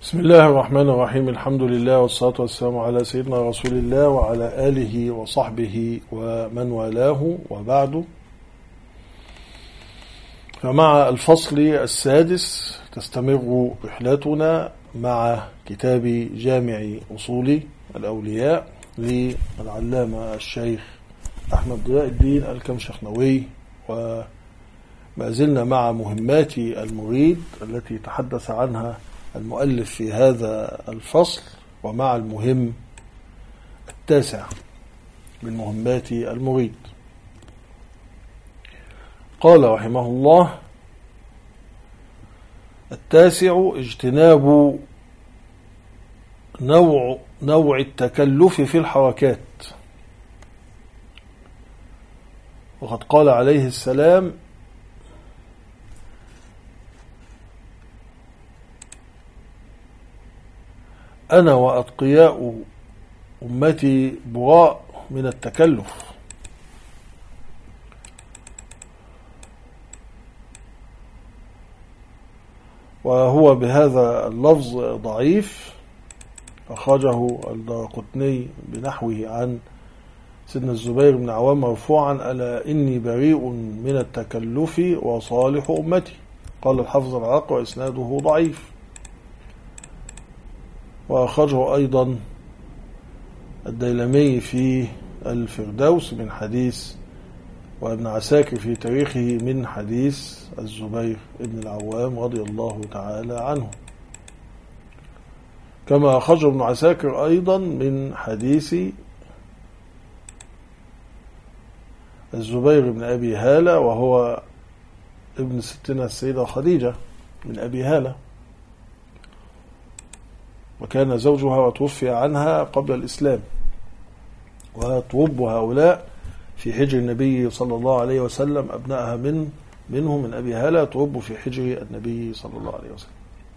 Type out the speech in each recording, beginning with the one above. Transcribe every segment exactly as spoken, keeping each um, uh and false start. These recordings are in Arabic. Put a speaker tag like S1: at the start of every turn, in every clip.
S1: بسم الله الرحمن الرحيم. الحمد لله والصلاة والسلام على سيدنا رسول الله وعلى آله وصحبه ومن والاه، وبعد. فمع الفصل السادس تستمر رحلتنا مع كتاب جامع أصول الأولياء للعلامة الشيخ أحمد ضياء الدين الكمشخنوي، وما زلنا مع مهمات المريد التي تحدث عنها المؤلف في هذا الفصل، ومع المهم التاسع من مهمات المريد. قال رحمه الله: التاسع اجتناب نوع نوع التكلف في الحركات. وقد قال عليه السلام: أنا وأتقياء أمتي براء من التكلف. وهو بهذا اللفظ ضعيف، أخرجه الدارقطني بنحوه عن سيدنا الزبير بن عوام مرفوعا: ألا إني بريء من التكلف وصالح أمتي. قال الحافظ العراقي: وإسناده ضعيف. وأخرجه أيضا الديلمي في الفردوس من حديث، وابن عساكر في تاريخه من حديث الزبير بن العوام رضي الله تعالى عنه، كما أخرجه ابن عساكر أيضا من حديث الزبير بن أبي هالة، وهو ابن ستنا السيدة خديجة من أبي هالة، وكان زوجها وتوفي عنها قبل الإسلام. وتوب هؤلاء في حجر النبي صلى الله عليه وسلم، أبنائها من منهم من أبي هالة توب في حجر النبي صلى الله عليه وسلم،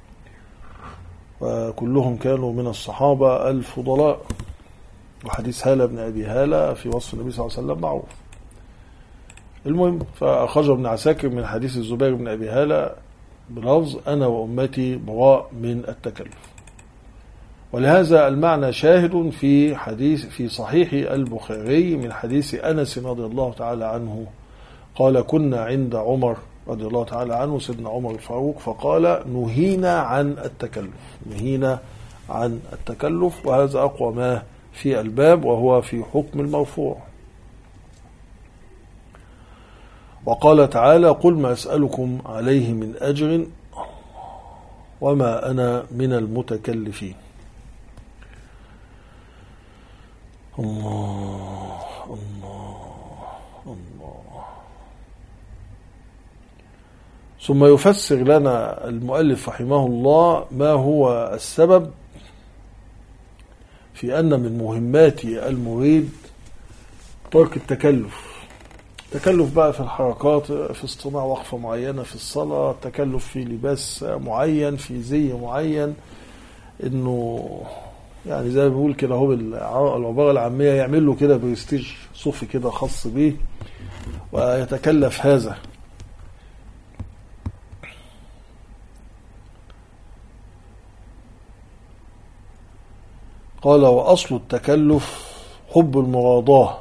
S1: وكلهم كانوا من الصحابة الفضلاء. وحديث هالة بن أبي هالة في وصف النبي صلى الله عليه وسلم معروف. المهم، فأخرج ابن عساكر من حديث الزبير بن أبي هالة بلفظ: أنا وأمتي براء من التكلف. ولهذا المعنى شاهد في حديث في صحيح البخاري من حديث أنس رضي الله تعالى عنه قال: كنا عند عمر رضي الله تعالى عنه، سيدنا عمر الفاروق، فقال: نهينا عن التكلف، نهينا عن التكلف. وهذا أقوى ما في الباب، وهو في حكم المرفوع. وقال تعالى: قل ما أسألكم عليه من أجر وما أنا من المتكلفين. الله الله الله. ثم يفسر لنا المؤلف رحمه الله ما هو السبب في أن من مهمات المريد ترك التكلف. تكلف بقى في الحركات، في اصطناع وقفة معينة في الصلاة، تكلف في لباس معين، في زي معين، انه يعني زي ما بيقول كده هو بالعبارة العامية يعمل له كده برستيج صوفي كده خاص بيه ويتكلف هذا. قال: وأصل التكلف حب المراضاة،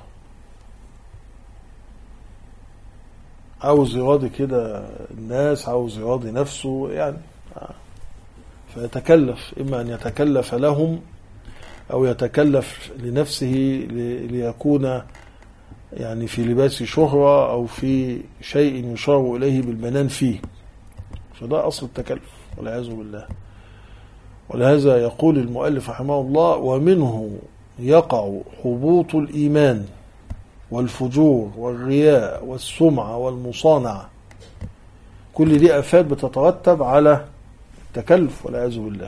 S1: عاوز يراضي كده الناس، عاوز يراضي نفسه يعني، فيتكلف، إما أن يتكلف لهم أو يتكلف لنفسه ليكون يعني في لباس شهرة أو في شيء يشار إليه بالبنان فيه. فده أصل التكلف والعياذ بالله. ولهذا يقول المؤلف رحمه الله: ومنه يقع حبوط الإيمان والفجور والرياء والسمعة والمصانعة. كل دي آفات بتترتب على التكلف والعياذ بالله.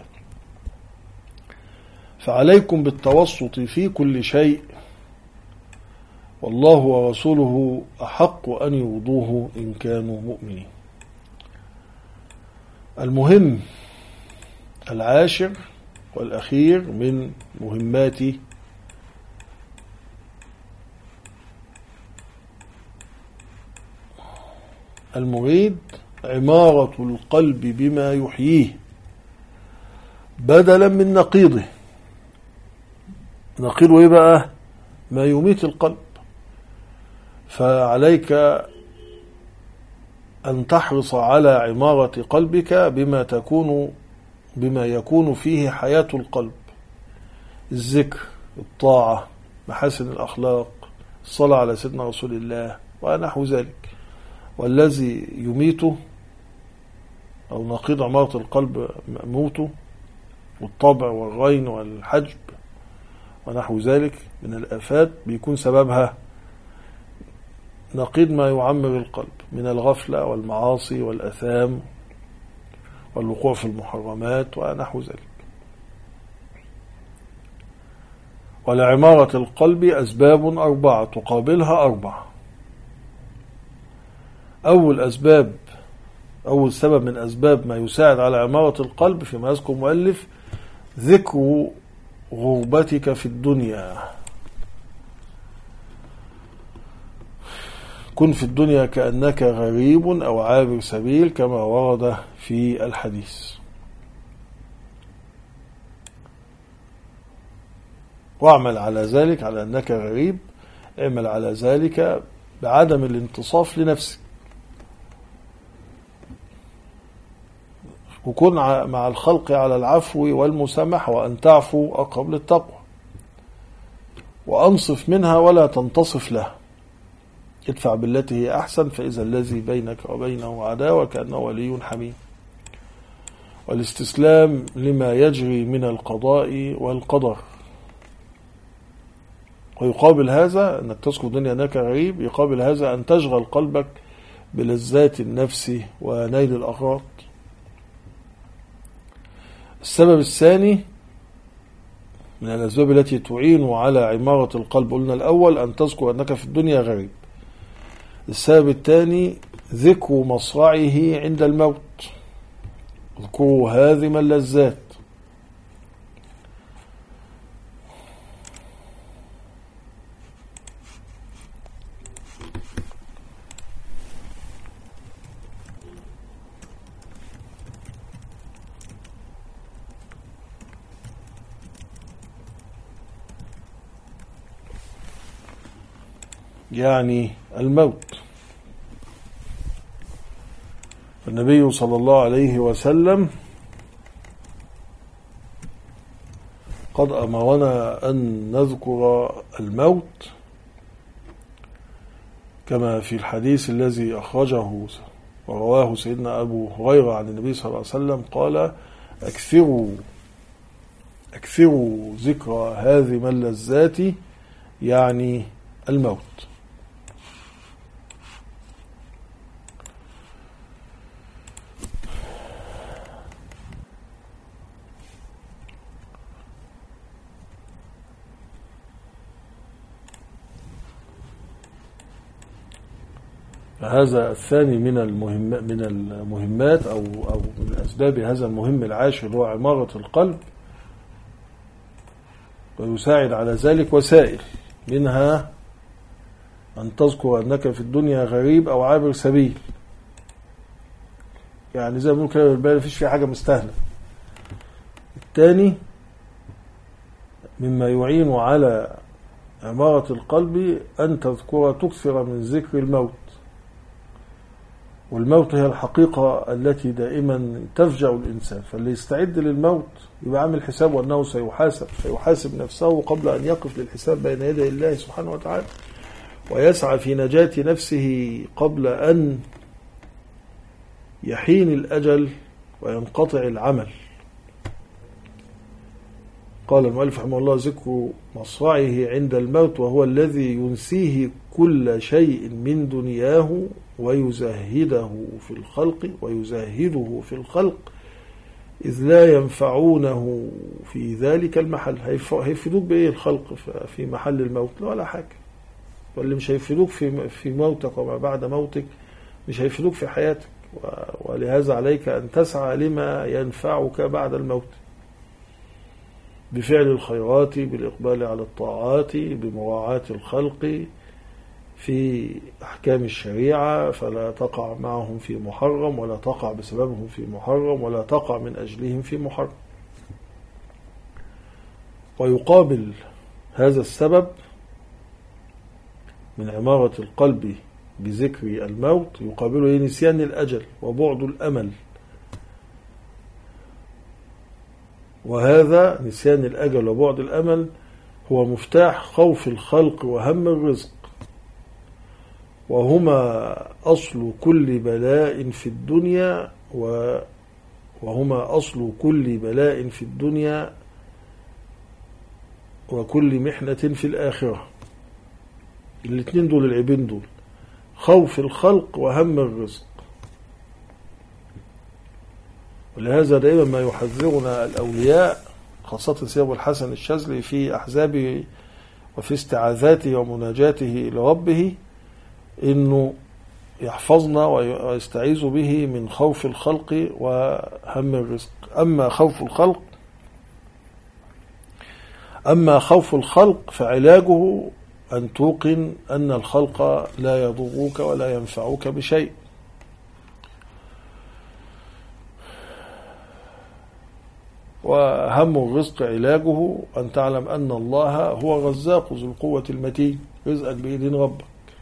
S1: فعليكم بالتوسط في كل شيء، والله ورسوله أحق أن يرضوه إن كانوا مؤمنين. المهم العاشر والأخير من مهمات المريد عمارة القلب بما يحييه، بدلا من نقيضه. نقيضه ايه بقى؟ ما يميت القلب. فعليك أن تحرص على عمارة قلبك بما تكون بما يكون فيه حياة القلب: الذكر، الطاعة، محاسن الأخلاق، الصلاة على سيدنا رسول الله ونحو ذلك. والذي يميته أو نقيض عمارة القلب موته، والطبع والغين والحجب ونحو ذلك من الآفات بيكون سببها نقيض ما يعمر القلب من الغفلة والمعاصي والأثام والوقوع في المحرمات ونحو ذلك. ولعمارة القلب أسباب أربعة تقابلها أربعة. أول أسباب أول سبب من أسباب ما يساعد على عمارة القلب فيما يذكر المؤلف: ذكر غربتك في الدنيا. كن في الدنيا كأنك غريب أو عابر سبيل كما ورد في الحديث. واعمل على ذلك، على أنك غريب، اعمل على ذلك بعدم الانتصاف لنفسك، وكن مع الخلق على العفو والمسامحة، وأن تعفو أقرب للتقوى، وأنصف منها ولا تنتصف له. ادفع بالتي هي أحسن فإذا الذي بينك وبينه عداوة كأنه ولي حميم. والاستسلام لما يجري من القضاء والقدر. ويقابل هذا أنك تذكر الدنيا أنك غريب، يقابل هذا أن تشغل قلبك بلذات النفس ونيل الأغراض. السبب الثاني من الأسباب التي تعين على عمارة القلب، قلنا الأول أن تذكر أنك في الدنيا غريب. السبب الثاني ذكر مصرعه عند الموت. اذكروا هاذم اللذات. يعني الموت. النبي صلى الله عليه وسلم قد أمرنا أن نذكر الموت كما في الحديث الذي أخرجه ورواه سيدنا أبو هريرة عن النبي صلى الله عليه وسلم قال: أكثروا أكثروا ذكر هذه اللذات، يعني الموت. هذا الثاني من المهم من المهمات أو أو من أسباب هذا المهم العاشر هو عمارة القلب، ويساعد على ذلك وسائل، منها أن تذكر أنك في الدنيا غريب أو عابر سبيل. يعني زي ما بنقول كده بالبال مفيش فيه حاجة مستاهلة. الثاني مما يعين على عمارة القلب أن تذكر تكثر من ذكر الموت. والموت هي الحقيقة التي دائما تفجع الإنسان، فاللي يستعد للموت يبقى عامل حسابه أنه سيحاسب سيحاسب نفسه قبل أن يقف للحساب بين يدي الله سبحانه وتعالى، ويسعى في نجاة نفسه قبل أن يحين الأجل وينقطع العمل. قال المؤلف رحمه الله: ذكر مصرعه عند الموت، وهو الذي ينسيه كل شيء من دنياه ويزهده في الخلق ويزهده في الخلق إذ لا ينفعونه في ذلك المحل. هيفيدوك بإيه الخلق في محل الموت؟ ولا حاجة. واللي مش هيفيدوك في في موتك وما بعد موتك مش هيفيدوك في حياتك. ولهذا عليك أن تسعى لما ينفعك بعد الموت بفعل الخيرات، بالإقبال على الطاعات، بمراعاة الخلق في أحكام الشريعة، فلا تقع معهم في محرم، ولا تقع بسببهم في محرم، ولا تقع من أجلهم في محرم. ويقابل هذا السبب من عمارة القلب بذكر الموت، يقابله نسيان الأجل وبعد الأمل. وهذا نسيان الأجل وبعد الأمل هو مفتاح خوف الخلق وهم الرزق، وهما أصل كل بلاء في الدنيا وهما أصل كل بلاء في الدنيا وكل محنة في الآخرة. الاثنين دول، العيبين دول، خوف الخلق وهم الرزق. ولهذا دائما ما يحذرنا الأولياء، خاصة سيد الحسن الشاذلي في أحزابه وفي استعاذاته ومناجاته لربه، إنه يحفظنا ويستعيذ به من خوف الخلق وهم الرزق. أما خوف الخلق أما خوف الخلق فعلاجه أن توقن أن الخلق لا يضروك ولا ينفعوك بشيء. وهم الرزق علاجه أن تعلم أن الله هو رزاق ذو القوة المتين، رزقك بإيدين ربك.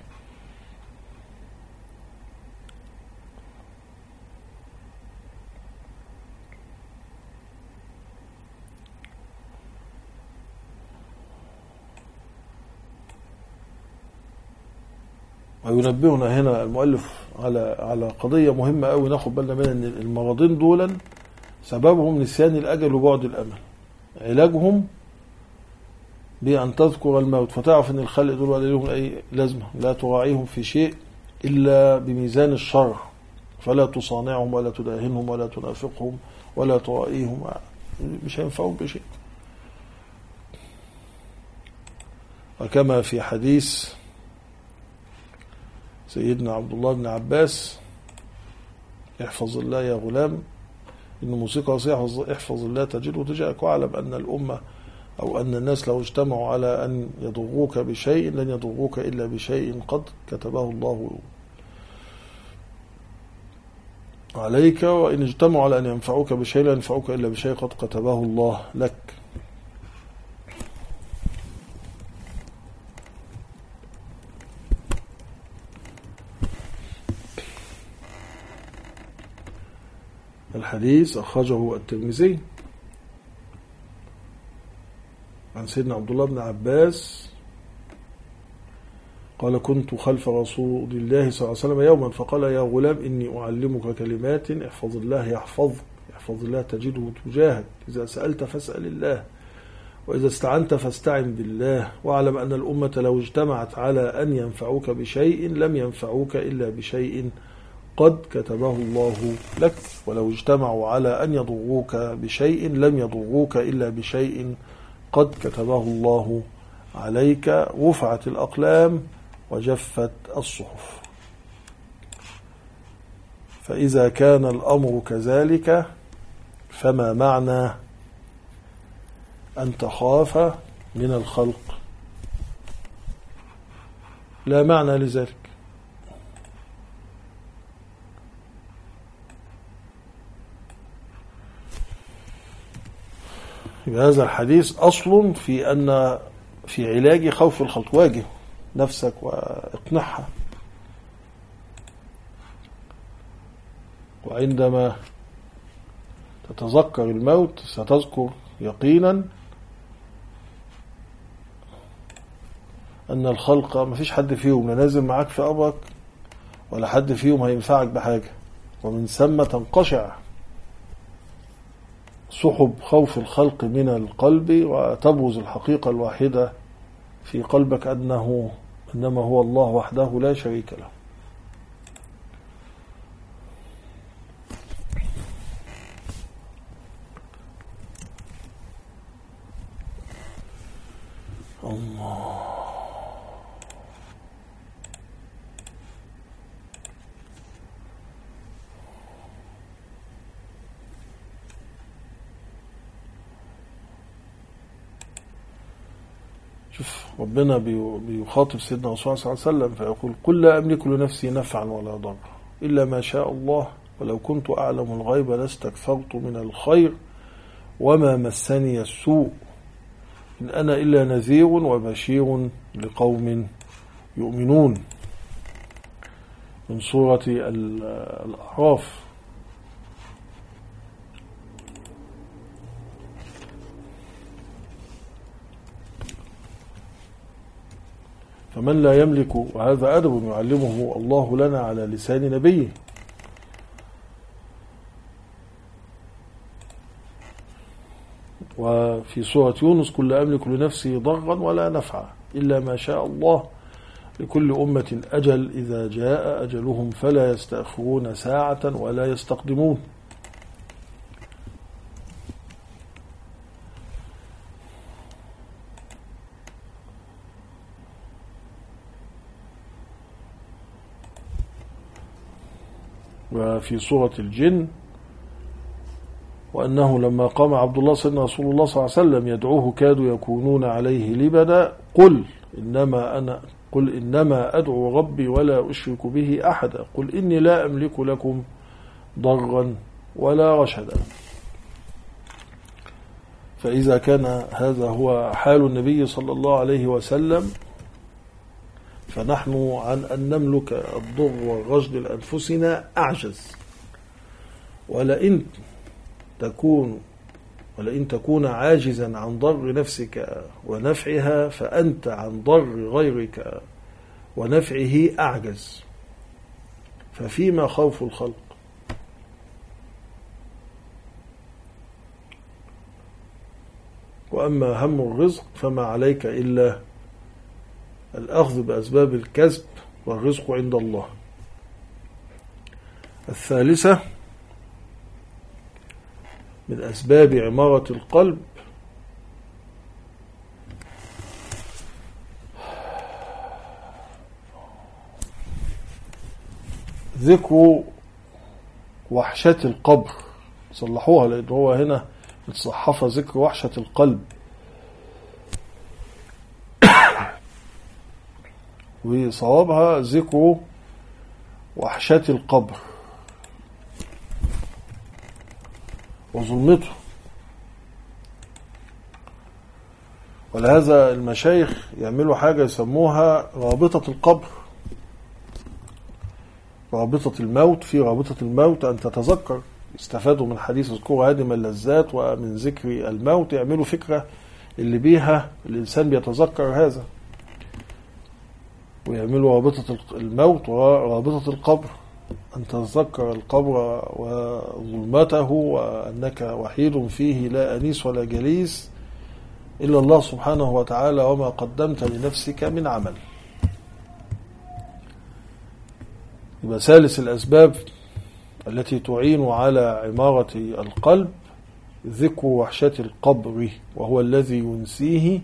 S1: وينبهنا هنا المؤلف على على قضية مهمة أوي ناخد بالنا منها، إن المرضين دولا سببهم نسيان الأجل وبعد الأمل. علاجهم بأن تذكر الموت، فتعرف أن الخلق دول ولا لهم أي لازمة، لا تراعيهم في شيء إلا بميزان الشرع، فلا تصانعهم ولا تداهنهم ولا تنافقهم ولا ترائيهم، مش هينفعهم بشيء. وكما في حديث سيدنا عبد الله بن عباس: احفظ الله يا غلام، إن موسيقى احفظ الله تجده تجاهك. واعلم أن الأمة أو أن الناس لو اجتمعوا على أن يضروك بشيء لن يضروك إلا بشيء قد كتبه الله عليك، وإن اجتمعوا على أن ينفعوك بشيء لا ينفعوك إلا بشيء قد كتبه الله لك. الحديث أخرجه الترمذي عن سيدنا عبد الله بن عباس قال: كنت خلف رسول الله صلى الله عليه وسلم يوما فقال: يا غلام إني أعلمك كلمات احفظ الله يحفظك، احفظ الله تجده تجاهك، إذا سألت فاسأل الله، وإذا استعنت فاستعن بالله، واعلم أن الأمة لو اجتمعت على أن ينفعوك بشيء لم ينفعوك إلا بشيء قد كتبه الله لك، ولو اجتمعوا على أن يضروك بشيء لم يضروك إلا بشيء قد كتبه الله عليك. رفعت الأقلام وجفت الصحف. فإذا كان الأمر كذلك فما معنى أن تخاف من الخلق؟ لا معنى لذلك. هذا الحديث أصل في أن في علاج خوف الخلق. واجه نفسك واقنعها، وعندما تتذكر الموت ستذكر يقينا أن الخلق ما فيش حد فيهم نازل معاك في قبرك ولا حد فيهم هينفعك بحاجة، ومن ثم تنقشع سحب خوف الخلق من القلب، وتبرز الحقيقة الواحدة في قلبك أنه إنما هو الله وحده لا شريك له. الله. شوف ربنا بيخاطب سيدنا رسول الله صلى الله عليه وسلم فيقول: قل لا أملك لنفسي نفعا ولا ضرا إلا ما شاء الله ولو كنت أعلم الغيب لاستكثرت من الخير وما مسني السوء إن أنا إلا نذير وبشير لقوم يؤمنون من سورة الأعراف. فمن لا يملك، وهذا أدب يعلمه الله لنا على لسان نبيه، وفي سورة يونس: كل أملك لنفسه ضرا ولا نفعا إلا ما شاء الله لكل أمة أجل إذا جاء أجلهم فلا يستأخرون ساعة ولا يستقدمون. وفي سورة الجن: وأنه لما قام عبد الله سيدنا رسول الله صلى الله عليه وسلم يدعوه كادوا يكونون عليه لبدا قل إنما أنا قل إنما أدعو ربي ولا أشرك به أحدا قل إني لا أملك لكم ضرا ولا رشدا. فإذا كان هذا هو حال النبي صلى الله عليه وسلم، فنحن عن أن نملك الضر والرشد لأنفسنا أعجز. ولئن تكون ولئن تكون عاجزا عن ضر نفسك ونفعها فأنت عن ضر غيرك ونفعه أعجز، ففيما خوف الخلق؟ وأما هم الرزق فما عليك إلا الأخذ بأسباب الكسب والرزق عند الله. الثالثة من أسباب عمارة القلب ذكر وحشة القبر. صلحوها لأن هو هنا متصحفة ذكر وحشة القلب، وصوابها ذكر وحشة القبر وظلمته. ولهذا المشايخ يعملوا حاجة يسموها رابطة القبر، رابطة الموت. في رابطة الموت أن تتذكر، استفادوا من حديث اذكروا هادم اللذات ومن ذكر الموت، يعملوا فكرة اللي بيها الإنسان بيتذكر هذا، ويعملوا رابطة الموت ورابطة القبر، أن تتذكر القبر وظلمته وأنك وحيد فيه لا أنيس ولا جليس إلا الله سبحانه وتعالى وما قدمت لنفسك من عمل. يبقى ثالث الأسباب التي تعين على عمارة القلب ذكر وحشة القبر، وهو الذي ينسيه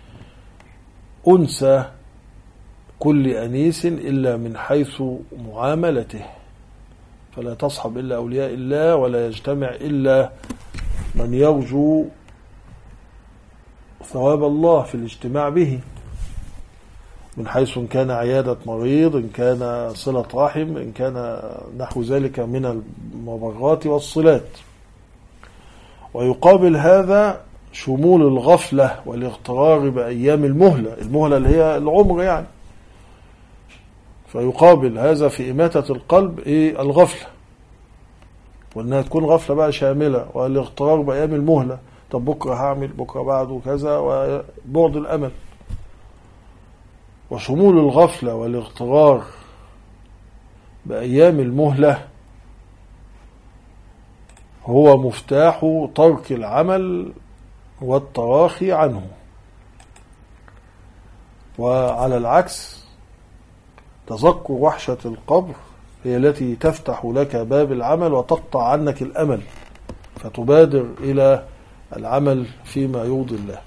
S1: أنسى كل أنيس إلا من حيث معاملته، فلا تصحب إلا أولياء الله ولا يجتمع إلا من يرجو ثواب الله في الاجتماع به، من حيث إن كان عيادة مريض، إن كان صلة رحم، إن كان نحو ذلك من المبرات والصلات. ويقابل هذا شمول الغفلة والاغترار بأيام المهلة، المهلة اللي هي العمر يعني. فيقابل هذا في إماتة القلب إيه؟ الغفلة، وأنها تكون غفلة بقى شاملة، والاغترار بأيام المهلة، طب بكرة هعمل، بكرة بعده كذا، وبعد الأمل. وشمول الغفلة والاغترار بأيام المهلة هو مفتاح ترك العمل والتراخي عنه. وعلى العكس تذكر وحشة القبر هي التي تفتح لك باب العمل وتقطع عنك الأمل، فتبادر إلى العمل فيما يرضي الله.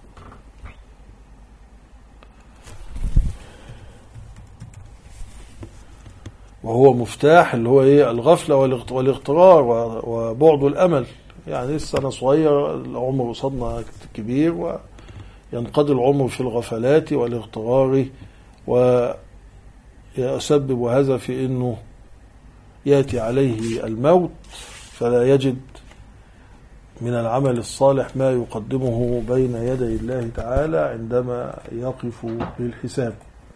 S1: وهو مفتاح اللي هو ايه؟ الغفلة والاغترار وبعد الأمل. يعني لسه أنا صغير، العمر قصادنا كبير، وينقضي العمر في الغفلات والاغترار، ويسبب هذا في أنه يأتي عليه الموت فلا يجد من العمل الصالح ما يقدمه بين يدي الله تعالى عندما يقف للحساب.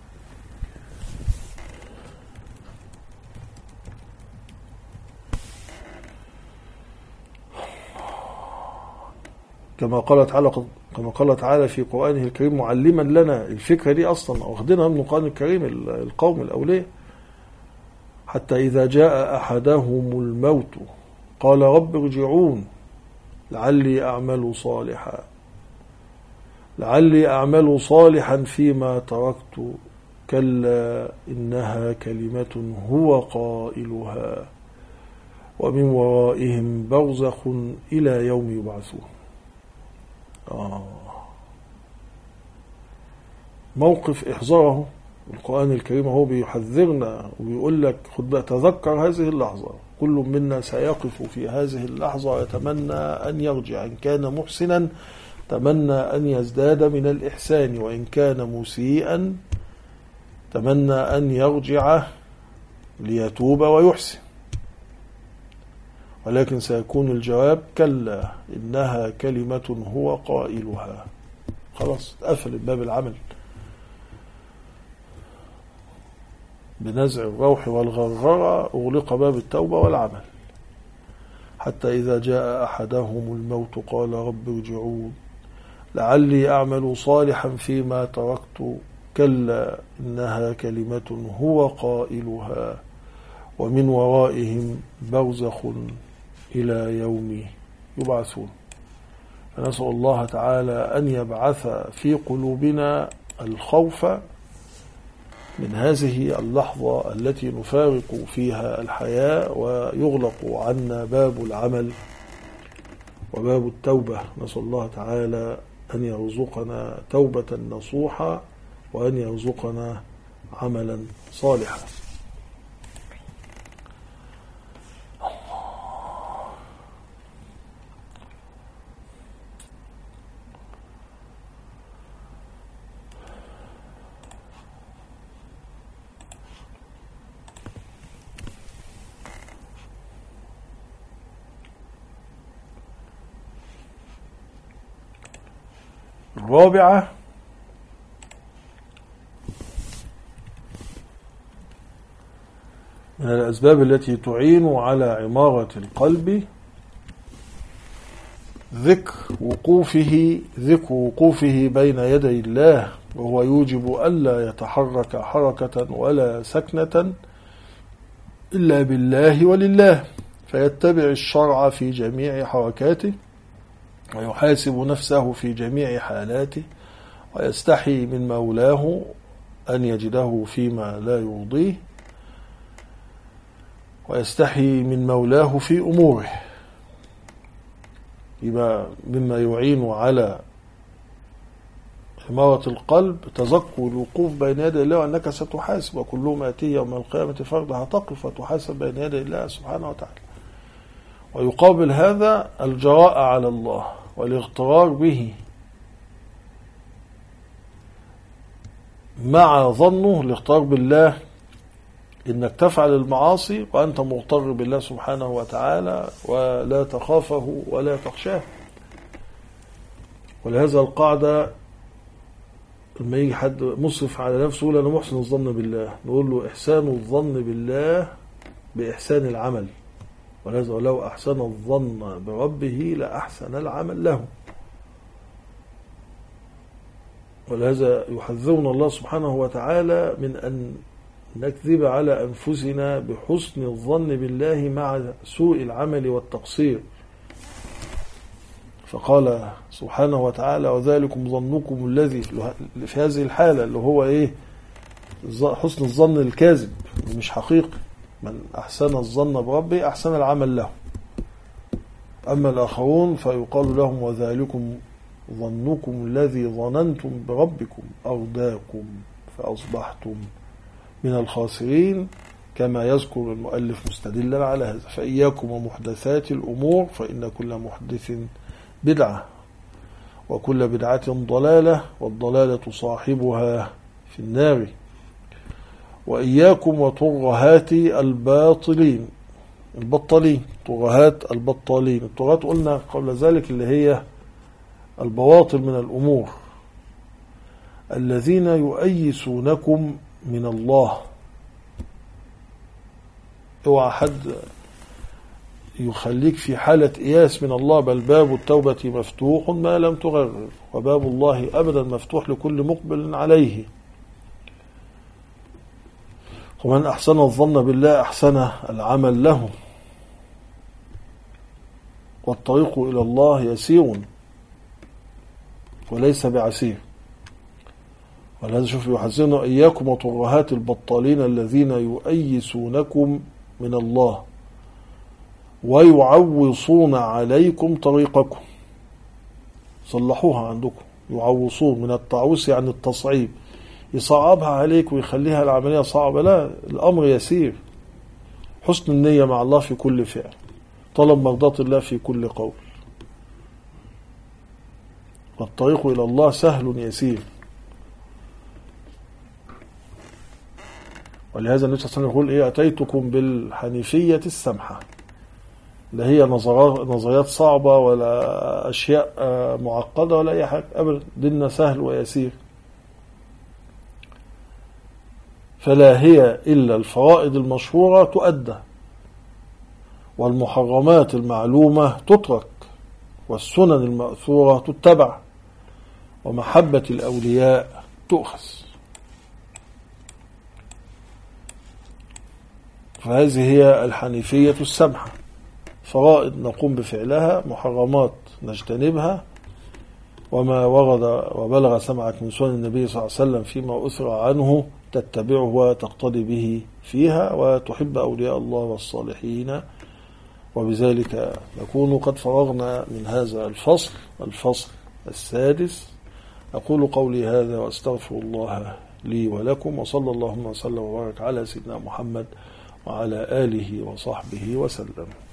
S1: كما قال تعالى كما قال تعالى في قرآنه الكريم معلما لنا الفكرة دي أصلا واخدينها من القرآن الكريم القوم الأولياء. حتى إذا جاء أحدهم الموت قال رب ارجعون لعلي أعمل صالحا لعلي أعمل صالحا فيما تركت كلا إنها كلمة هو قائلها ومن ورائهم برزخ إلى يوم يبعثون. آه. موقف إحذاره القرآن الكريم هو بيحذرنا وبيقول لك خد بقى تذكر هذه اللحظة، كل منا سيقف في هذه اللحظة يتمنى أن يرجع، إن كان محسنا تمنى أن يزداد من الإحسان، وإن كان مسيئا تمنى أن يرجع ليتوب ويحسن. ولكن سيكون الجواب كلا إنها كلمة هو قائلها. خلاص قفل باب العمل بنزع الروح والغرغرة، أغلق باب التوبة والعمل. حتى إذا جاء أحدهم الموت قال رب ارجعون لعلي أعمل صالحا فيما تركت كلا إنها كلمة هو قائلها ومن ورائهم برزخ إلى يوم يبعثون. فنسأل الله تعالى أن يبعث في قلوبنا الخوف من هذه اللحظة التي نفارق فيها الحياة ويغلق عنا باب العمل وباب التوبة. نسأل الله تعالى أن يرزقنا توبة نصوحة وأن يرزقنا عملا صالحا. الرابعة من الأسباب التي تعين على عمارة القلب ذكر وقوفه ذكر وقوفه بين يدي الله، وهو يوجب ألا يتحرك حركة ولا سكنة إلا بالله ولله، فيتبع الشرع في جميع حركاته ويحاسب نفسه في جميع حالاته، ويستحي من مولاه أن يجده فيما لا يرضيه، ويستحي من مولاه في أموره. يبقى مما يعين على عمارة القلب تذكر الوقوف بين يدي الله وأنك ستحاسب، وكل ما يأتي يوم القيامة فردا هتقف وتحاسب بين يدي الله سبحانه وتعالى. ويقابل هذا الجراء على الله والاغترار به مع ظنه الاغترار بالله إنك تفعل المعاصي وأنت مغتر بالله سبحانه وتعالى ولا تخافه ولا تخشاه. ولهذا القاعدة لما يجي حد مصرف على نفسه يقول أنا محسن الظن بالله، نقول له إحسان الظن بالله بإحسان العمل، ولهذا ولو أحسن الظن بربه لأحسن العمل له. ولهذا يحذرنا الله سبحانه وتعالى من أن نكذب على أنفسنا بحسن الظن بالله مع سوء العمل والتقصير. فقال سبحانه وتعالى وذلكم ظنكم الذي في هذه الحالة اللي هو إيه؟ حسن الظن الكاذب مش حقيقي. من أحسن الظن بربه أحسن العمل له. أما الآخرون فيقال لهم وذلكم ظنكم الذي ظننتم بربكم أرداكم فأصبحتم من الخاسرين، كما يذكر المؤلف مستدلا على هذا. فإياكم ومحدثات الأمور فإن كل محدث بدعة وكل بدعة ضلالة والضلالة صاحبها في النار. وإياكم وترهات الباطلين البطالين، طغاة البطالين. الطغاة قلنا قبل ذلك اللي هي البواطل من الأمور، الذين يؤيسونكم من الله. اوعى حد يخليك في حالة إياس من الله، بل باب التوبة مفتوح ما لم تغرر، وباب الله أبدا مفتوح لكل مقبل عليه. ومن أحسن الظن بالله أحسن العمل له، والطريق إلى الله يسير وليس بعسير. ولهذا شوف يحذرنا إياكم وترهات البطالين الذين يؤيسونكم من الله ويعوصون عليكم طريقكم. صلحوها عندكم. يعوصون من التعويص يعني التصعيب، يصعبها عليك ويخليها العملية صعبة. لا، الأمر يسير. حسن النية مع الله في كل فعل، طلب مرضاة الله في كل قول، والطريق إلى الله سهل يسير. ولهذا النبي صلى الله عليه وسلم يقول إيه؟ أتيتكم بالحنيفية السمحة، لا هي نظريات صعبة ولا أشياء معقدة ولا أي حاجة أبدا، ديننا سهل ويسير. فلا هي إلا الفرائض المشهورة تؤدى، والمحرمات المعلومة تترك، والسنن المأثورة تتبع، ومحبة الأولياء تؤخذ. فهذه هي الحنيفية السمحة، فرائض نقوم بفعلها، محرمات نجتنبها، وما ورد وبلغ سمعك من سنن النبي صلى الله عليه وسلم فيما أثر عنه تتبعه وتقتدي به فيها، وتحب أولياء الله والصالحين. وبذلك نكون قد فرغنا من هذا الفصل الفصل السادس. أقول قولي هذا وأستغفر الله لي ولكم، وصلى اللهم وسلم وبارك على سيدنا محمد وعلى آله وصحبه وسلم.